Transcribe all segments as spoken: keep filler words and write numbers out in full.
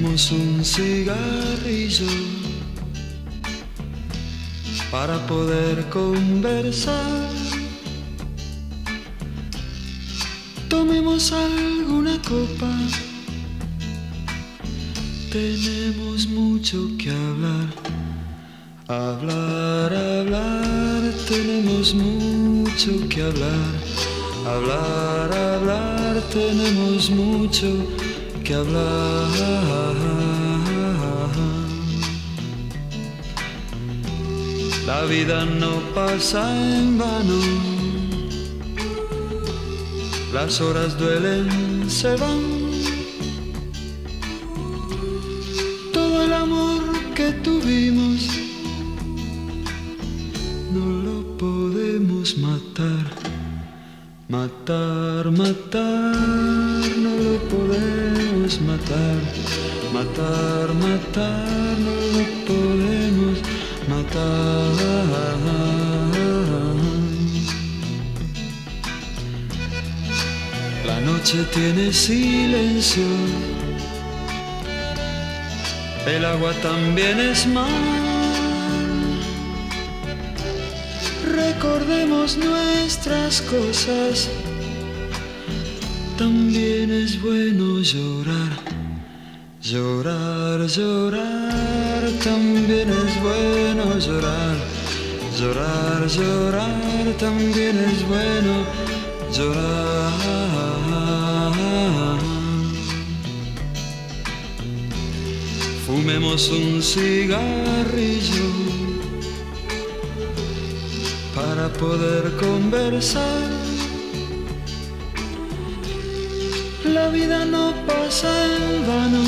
Fumemos un cigarrillo para poder conversar. Tomemos alguna copa, tenemos mucho que hablar. Hablar, hablar, tenemos mucho que hablar. Hablar, hablar, tenemos mucho que hablar. La vida no pasa en vano, las horas duelen, se van. Todo el amor que tuvimos no lo podemos matar. Matar, matar, no lo podemos matar. Matar, matar, no lo podemos matar. La noche tiene silencio, el agua también es mar. Recordemos nuestras cosas, también es bueno llorar. Llorar, llorar, también es bueno llorar. Llorar, llorar, también es bueno llorar. Fumemos un cigarrillo para poder conversar. La vida no pasa en vano,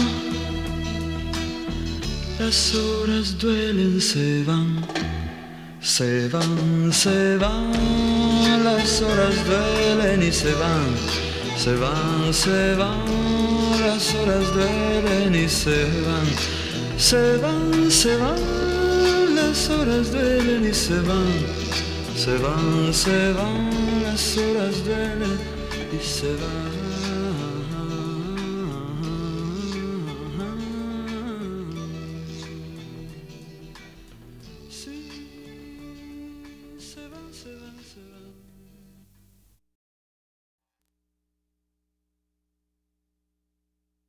las horas duelen, se van. Se van, se van, las horas duelen y se van. Se van, se van, las horas duelen y se van. Se van, se van, las horas duelen y se van. Se van, se van, las horas duelen y se van.